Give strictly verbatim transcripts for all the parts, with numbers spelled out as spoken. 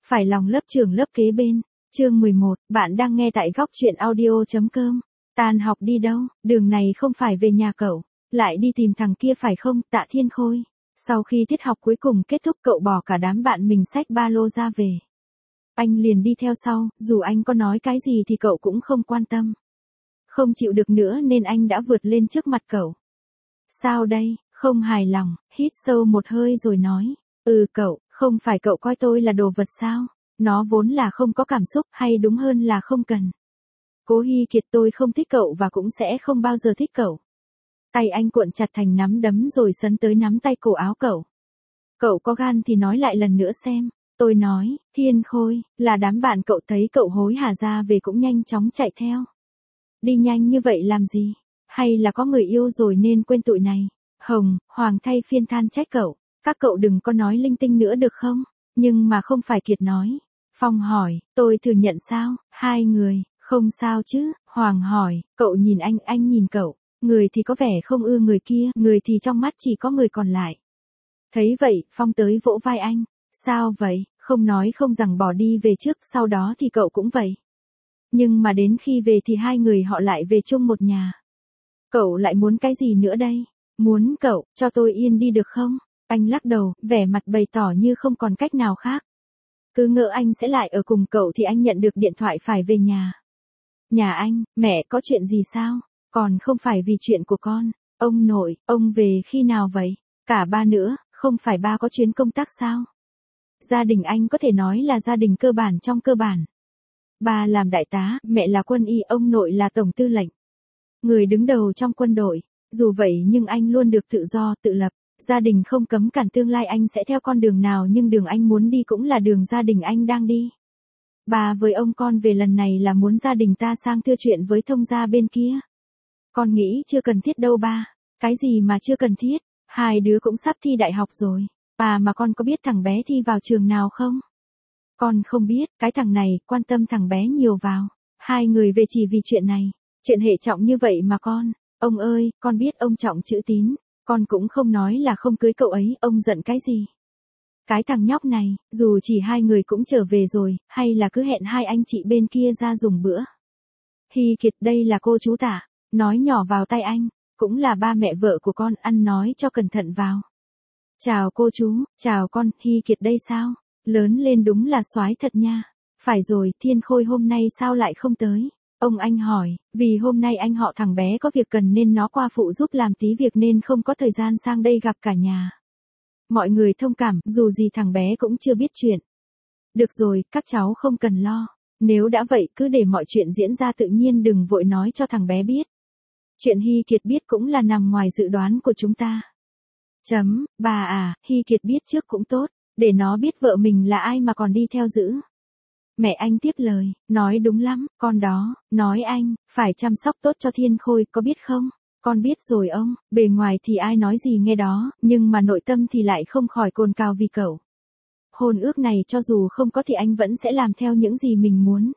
Phải lòng lớp trưởng lớp kế bên. Chương mười một, bạn đang nghe tại góc truyện audio.com. Tan học đi đâu, đường này không phải về nhà cậu, lại đi tìm thằng kia phải không, Tạ Thiên Khôi. Sau khi tiết học cuối cùng kết thúc cậu bỏ cả đám bạn mình xách ba lô ra về. Anh liền đi theo sau, dù anh có nói cái gì thì cậu cũng không quan tâm. Không chịu được nữa nên anh đã vượt lên trước mặt cậu. Sao đây, không hài lòng, hít sâu một hơi rồi nói. Ừ cậu, không phải cậu coi tôi là đồ vật sao? Nó vốn là không có cảm xúc, hay đúng hơn là không cần. Cố Hy Kiệt, tôi không thích cậu và cũng sẽ không bao giờ thích cậu. Tay anh cuộn chặt thành nắm đấm rồi sấn tới nắm tay cổ áo cậu. Cậu có gan thì nói lại lần nữa xem. Tôi nói, Thiên Khôi, là đám bạn cậu thấy cậu hối hả ra về cũng nhanh chóng chạy theo. Đi nhanh như vậy làm gì? Hay là có người yêu rồi nên quên tụi này? Hồng, Hoàng thay phiên than trách cậu. Các cậu đừng có nói linh tinh nữa được không? Nhưng mà không phải Kiệt nói. Phong hỏi, tôi thừa nhận sao? Hai người, không sao chứ? Hoàng hỏi, cậu nhìn anh, anh nhìn cậu. Người thì có vẻ không ưa người kia, người thì trong mắt chỉ có người còn lại. Thấy vậy, Phong tới vỗ vai anh. Sao vậy? Không nói không rằng bỏ đi về trước, sau đó thì cậu cũng vậy. Nhưng mà đến khi về thì hai người họ lại về chung một nhà. Cậu lại muốn cái gì nữa đây? Muốn cậu, cho tôi yên đi được không? Anh lắc đầu, vẻ mặt bày tỏ như không còn cách nào khác. Cứ ngỡ anh sẽ lại ở cùng cậu thì anh nhận được điện thoại phải về nhà. Nhà anh, mẹ có chuyện gì sao? Còn không phải vì chuyện của con. Ông nội, ông về khi nào vậy? Cả ba nữa, không phải ba có chuyến công tác sao? Gia đình anh có thể nói là gia đình cơ bản trong cơ bản. Ba làm đại tá, mẹ là quân y, ông nội là tổng tư lệnh. Người đứng đầu trong quân đội. Dù vậy nhưng anh luôn được tự do, tự lập. Gia đình không cấm cản tương lai anh sẽ theo con đường nào, nhưng đường anh muốn đi cũng là đường gia đình anh đang đi. Bà với ông con về lần này là muốn gia đình ta sang thưa chuyện với thông gia bên kia. Con nghĩ chưa cần thiết đâu ba. Cái gì mà chưa cần thiết? Hai đứa cũng sắp thi đại học rồi. Bà mà con có biết thằng bé thi vào trường nào không? Con không biết, cái thằng này quan tâm thằng bé nhiều vào. Hai người về chỉ vì chuyện này. Chuyện hệ trọng như vậy mà con. Ông ơi, con biết ông trọng chữ tín. Con cũng không nói là không cưới cậu ấy, ông giận cái gì? Cái thằng nhóc này, dù chỉ hai người cũng trở về rồi, hay là cứ hẹn hai anh chị bên kia ra dùng bữa. Hy Kiệt, đây là cô chú Tạ, nói nhỏ vào tay anh, cũng là ba mẹ vợ của con, ăn nói cho cẩn thận vào. Chào cô chú, chào con, Hy Kiệt đây sao? Lớn lên đúng là soái thật nha. Phải rồi, Thiên Khôi hôm nay sao lại không tới? Ông anh hỏi, vì hôm nay anh họ thằng bé có việc cần nên nó qua phụ giúp làm tí việc nên không có thời gian sang đây gặp cả nhà. Mọi người thông cảm, dù gì thằng bé cũng chưa biết chuyện. Được rồi, các cháu không cần lo. Nếu đã vậy cứ để mọi chuyện diễn ra tự nhiên, đừng vội nói cho thằng bé biết. Chuyện Hy Kiệt biết cũng là nằm ngoài dự đoán của chúng ta. Chấm, bà à, Hy Kiệt biết trước cũng tốt, để nó biết vợ mình là ai mà còn đi theo giữ. Mẹ anh tiếp lời, nói đúng lắm, con đó, nói anh, phải chăm sóc tốt cho Thiên Khôi, có biết không? Con biết rồi ông, bề ngoài thì ai nói gì nghe đó, nhưng mà nội tâm thì lại không khỏi cồn cào vì cậu. Hôn ước này cho dù không có thì anh vẫn sẽ làm theo những gì mình muốn.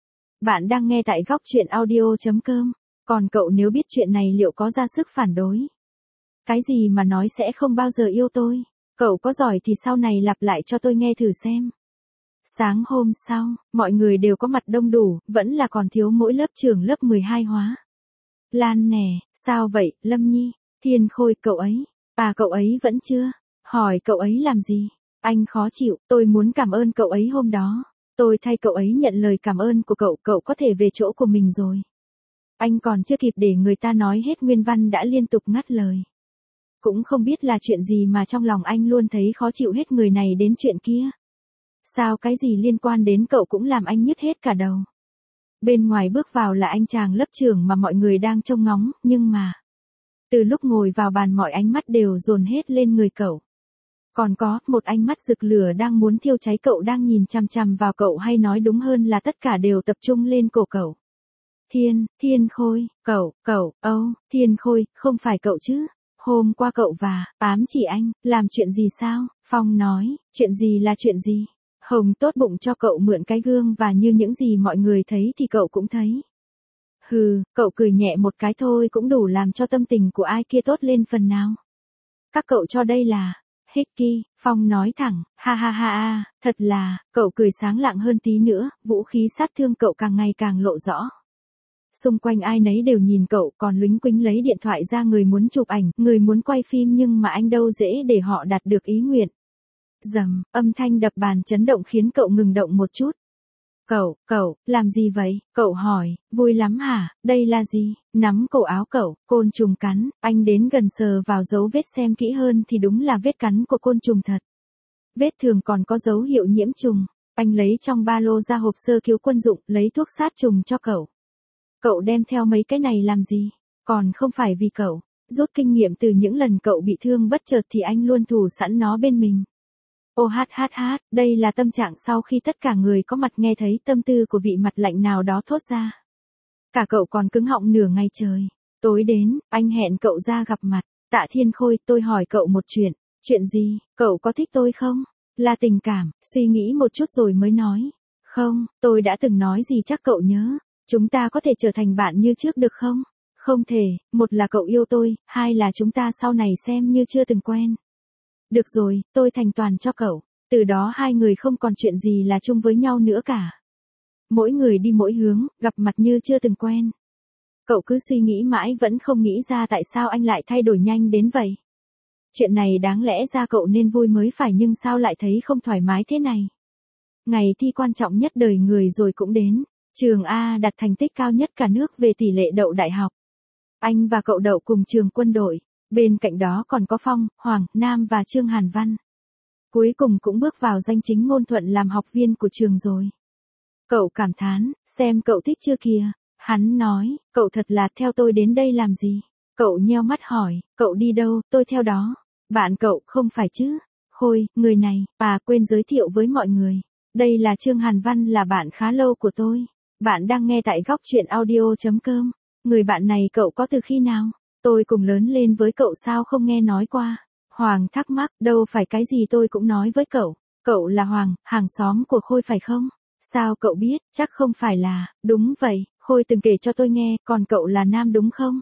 Bạn đang nghe tại góc truyện audio.com, còn cậu nếu biết chuyện này liệu có ra sức phản đối? Cái gì mà nói sẽ không bao giờ yêu tôi? Cậu có giỏi thì sau này lặp lại cho tôi nghe thử xem. Sáng hôm sau, mọi người đều có mặt đông đủ, vẫn là còn thiếu mỗi lớp trưởng lớp mười hai hóa. Lan nè, sao vậy, Lâm Nhi? Thiên Khôi, cậu ấy, à cậu ấy vẫn chưa? Hỏi cậu ấy làm gì? Anh khó chịu, tôi muốn cảm ơn cậu ấy hôm đó. Tôi thay cậu ấy nhận lời cảm ơn của cậu, cậu có thể về chỗ của mình rồi. Anh còn chưa kịp để người ta nói hết nguyên văn đã liên tục ngắt lời. Cũng không biết là chuyện gì mà trong lòng anh luôn thấy khó chịu hết người này đến chuyện kia. Sao cái gì liên quan đến cậu cũng làm anh nhức hết cả đầu. Bên ngoài bước vào là anh chàng lớp trưởng mà mọi người đang trông ngóng, nhưng mà từ lúc ngồi vào bàn mọi ánh mắt đều dồn hết lên người cậu. Còn có một ánh mắt rực lửa đang muốn thiêu cháy cậu đang nhìn chằm chằm vào cậu, hay nói đúng hơn là tất cả đều tập trung lên cổ cậu. Thiên, Thiên Khôi, cậu, cậu, âu, oh, Thiên Khôi, không phải cậu chứ? Hôm qua cậu và ám chỉ anh, làm chuyện gì sao? Phong nói, chuyện gì là chuyện gì? Hồng tốt bụng cho cậu mượn cái gương và như những gì mọi người thấy thì cậu cũng thấy. Hừ, cậu cười nhẹ một cái thôi cũng đủ làm cho tâm tình của ai kia tốt lên phần nào. Các cậu cho đây là Hickey, Phong nói thẳng, ha ha ha ha, thật là, cậu cười sáng lạng hơn tí nữa, vũ khí sát thương cậu càng ngày càng lộ rõ. Xung quanh ai nấy đều nhìn cậu, còn lúnh quính lấy điện thoại ra, người muốn chụp ảnh, người muốn quay phim, nhưng mà anh đâu dễ để họ đạt được ý nguyện. Rầm, âm thanh đập bàn chấn động khiến cậu ngừng động một chút. Cậu, cậu, làm gì vậy? Cậu hỏi, vui lắm hả? Đây là gì? Nắm cổ áo cậu, côn trùng cắn, anh đến gần sờ vào dấu vết xem kỹ hơn thì đúng là vết cắn của côn trùng thật. Vết thường còn có dấu hiệu nhiễm trùng. Anh lấy trong ba lô ra hộp sơ cứu quân dụng, lấy thuốc sát trùng cho cậu. Cậu đem theo mấy cái này làm gì? Còn không phải vì cậu. Rút kinh nghiệm từ những lần cậu bị thương bất chợt thì anh luôn thủ sẵn nó bên mình. Ô hát hát hát, đây là tâm trạng sau khi tất cả người có mặt nghe thấy tâm tư của vị mặt lạnh nào đó thốt ra. Cả cậu còn cứng họng nửa ngày trời. Tối đến, anh hẹn cậu ra gặp mặt. Tạ Thiên Khôi, tôi hỏi cậu một chuyện. Chuyện gì? Cậu có thích tôi không? Là tình cảm, suy nghĩ một chút rồi mới nói. Không, tôi đã từng nói gì chắc cậu nhớ. Chúng ta có thể trở thành bạn như trước được không? Không thể, một là cậu yêu tôi, hai là chúng ta sau này xem như chưa từng quen. Được rồi, tôi thành toàn cho cậu. Từ đó hai người không còn chuyện gì là chung với nhau nữa cả. Mỗi người đi mỗi hướng, gặp mặt như chưa từng quen. Cậu cứ suy nghĩ mãi vẫn không nghĩ ra tại sao anh lại thay đổi nhanh đến vậy. Chuyện này đáng lẽ ra cậu nên vui mới phải, nhưng sao lại thấy không thoải mái thế này. Ngày thi quan trọng nhất đời người rồi cũng đến. Trường A đạt thành tích cao nhất cả nước về tỷ lệ đậu đại học. Anh và cậu đậu cùng trường quân đội. Bên cạnh đó còn có Phong, Hoàng, Nam và Trương Hàn Văn. Cuối cùng cũng bước vào danh chính ngôn thuận làm học viên của trường rồi. Cậu cảm thán, xem cậu thích chưa kìa. Hắn nói, cậu thật là theo tôi đến đây làm gì? Cậu nheo mắt hỏi, cậu đi đâu, tôi theo đó. Bạn cậu, không phải chứ? Khôi, người này, bà quên giới thiệu với mọi người. Đây là Trương Hàn Văn, là bạn khá lâu của tôi. Bạn đang nghe tại góc truyện audio.com. Người bạn này cậu có từ khi nào? Tôi cùng lớn lên với cậu sao không nghe nói qua? Hoàng thắc mắc, đâu phải cái gì tôi cũng nói với cậu. Cậu là Hoàng, hàng xóm của Khôi phải không? Sao cậu biết, chắc không phải là, đúng vậy, Khôi từng kể cho tôi nghe, còn cậu là Nam đúng không?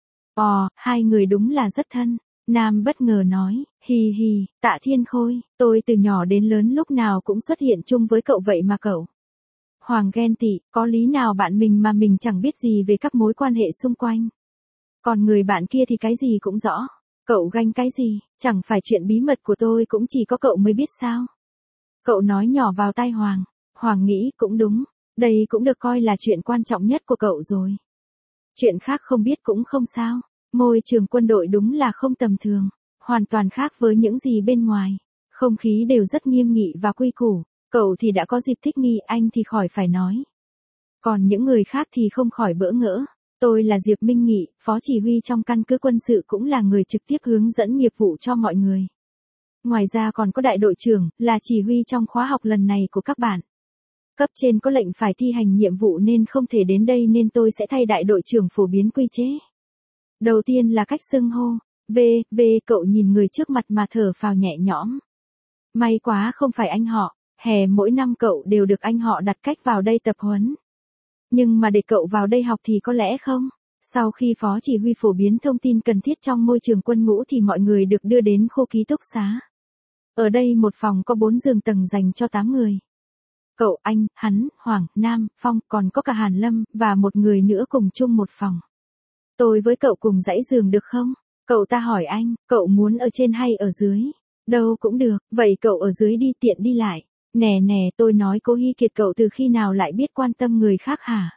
Ồ, hai người đúng là rất thân. Nam bất ngờ nói, hì hì, Tạ Thiên Khôi, tôi từ nhỏ đến lớn lúc nào cũng xuất hiện chung với cậu vậy mà cậu. Hoàng ghen tị, có lý nào bạn mình mà mình chẳng biết gì về các mối quan hệ xung quanh. Còn người bạn kia thì cái gì cũng rõ. Cậu ganh cái gì, chẳng phải chuyện bí mật của tôi cũng chỉ có cậu mới biết sao. Cậu nói nhỏ vào tai Hoàng. Hoàng nghĩ cũng đúng, đây cũng được coi là chuyện quan trọng nhất của cậu rồi. Chuyện khác không biết cũng không sao. Môi trường quân đội đúng là không tầm thường, hoàn toàn khác với những gì bên ngoài. Không khí đều rất nghiêm nghị và quy củ. Cậu thì đã có dịp thích nghi, anh thì khỏi phải nói. Còn những người khác thì không khỏi bỡ ngỡ. Tôi là Diệp Minh Nghị, phó chỉ huy trong căn cứ quân sự, cũng là người trực tiếp hướng dẫn nghiệp vụ cho mọi người. Ngoài ra còn có đại đội trưởng, là chỉ huy trong khóa học lần này của các bạn. Cấp trên có lệnh phải thi hành nhiệm vụ nên không thể đến đây, nên tôi sẽ thay đại đội trưởng phổ biến quy chế. Đầu tiên là cách xưng hô. V, V, cậu nhìn người trước mặt mà thở phào nhẹ nhõm. May quá không phải anh họ, hè mỗi năm cậu đều được anh họ đặt cách vào đây tập huấn. Nhưng mà để cậu vào đây học thì có lẽ không. Sau khi phó chỉ huy phổ biến thông tin cần thiết trong môi trường quân ngũ thì mọi người được đưa đến khu ký túc xá. Ở đây một phòng có bốn giường tầng dành cho tám người. Cậu, anh, hắn, Hoàng, Nam, Phong, còn có cả Hàn Lâm, và một người nữa cùng chung một phòng. Tôi với cậu cùng dãy giường được không? Cậu ta hỏi anh, cậu muốn ở trên hay ở dưới? Đâu cũng được, vậy cậu ở dưới đi, tiện đi lại. Nè nè, tôi nói Cố Hy Kiệt, cậu từ khi nào lại biết quan tâm người khác hả?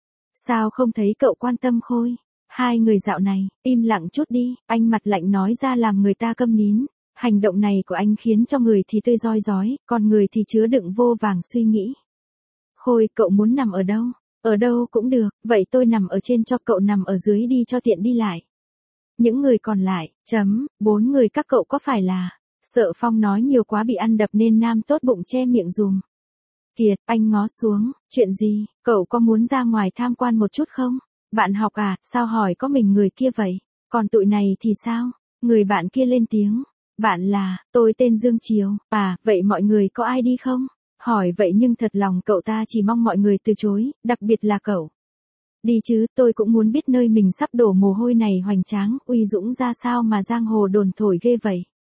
Sao không thấy cậu quan tâm Khôi? Hai người dạo này, im lặng chút đi, anh mặt lạnh nói ra làm người ta câm nín. Hành động này của anh khiến cho người thì tươi rói rói, còn người thì chứa đựng vô vàng suy nghĩ. Khôi, cậu muốn nằm ở đâu? Ở đâu cũng được, vậy tôi nằm ở trên cho cậu nằm ở dưới đi cho tiện đi lại. Những người còn lại, chấm, bốn người các cậu có phải là, sợ Phong nói nhiều quá bị ăn đập nên Nam tốt bụng che miệng dùm. Kiệt, anh ngó xuống, chuyện gì, cậu có muốn ra ngoài tham quan một chút không? Bạn học à, sao hỏi có mình người kia vậy? Còn tụi này thì sao? Người bạn kia lên tiếng. Bạn là, tôi tên Dương Chiếu, à, vậy mọi người có ai đi không? Hỏi vậy nhưng thật lòng cậu ta chỉ mong mọi người từ chối, đặc biệt là cậu. Đi chứ, tôi cũng muốn biết nơi mình sắp đổ mồ hôi này hoành tráng, uy dũng ra sao mà giang hồ đồn thổi ghê vậy.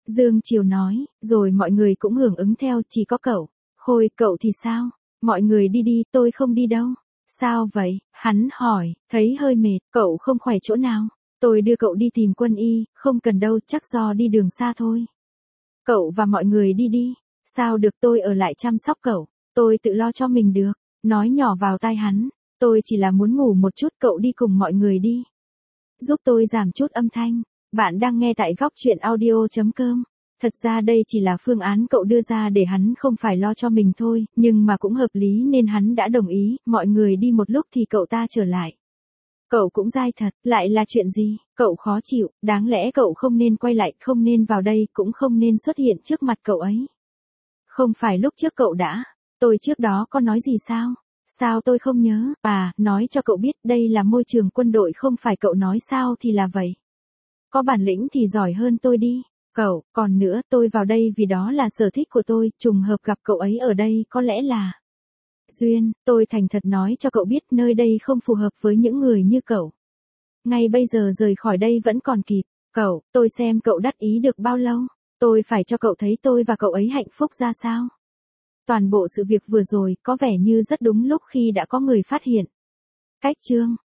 Dương Triều nói, rồi mọi người cũng hưởng ứng theo, chỉ có cậu. Khôi, cậu thì sao? Mọi người đi đi, tôi không đi đâu. Sao vậy? Hắn hỏi, thấy hơi mệt, cậu không khỏe chỗ nào? Tôi đưa cậu đi tìm quân y, không cần đâu, chắc do đi đường xa thôi. Cậu và mọi người đi đi. Sao được, tôi ở lại chăm sóc cậu, tôi tự lo cho mình được. Nói nhỏ vào tai hắn, tôi chỉ là muốn ngủ một chút, cậu đi cùng mọi người đi. Giúp tôi giảm chút âm thanh. Bạn đang nghe tại góc truyện audio.com. Thật ra đây chỉ là phương án cậu đưa ra để hắn không phải lo cho mình thôi, nhưng mà cũng hợp lý nên hắn đã đồng ý, mọi người đi một lúc thì cậu ta trở lại. Cậu cũng dai thật, lại là chuyện gì? Cậu khó chịu, đáng lẽ cậu không nên quay lại, không nên vào đây, cũng không nên xuất hiện trước mặt cậu ấy. Không phải lúc trước cậu đã, tôi trước đó có nói gì sao? Sao tôi không nhớ? À, nói cho cậu biết đây là môi trường quân đội, không phải cậu nói sao thì là vậy. Có bản lĩnh thì giỏi hơn tôi đi. Cậu, còn nữa, tôi vào đây vì đó là sở thích của tôi, trùng hợp gặp cậu ấy ở đây có lẽ là duyên. Tôi thành thật nói cho cậu biết nơi đây không phù hợp với những người như cậu. Ngay bây giờ rời khỏi đây vẫn còn kịp. Cậu, tôi xem cậu đắc ý được bao lâu. Tôi phải cho cậu thấy tôi và cậu ấy hạnh phúc ra sao. Toàn bộ sự việc vừa rồi có vẻ như rất đúng lúc khi đã có người phát hiện. Cách chương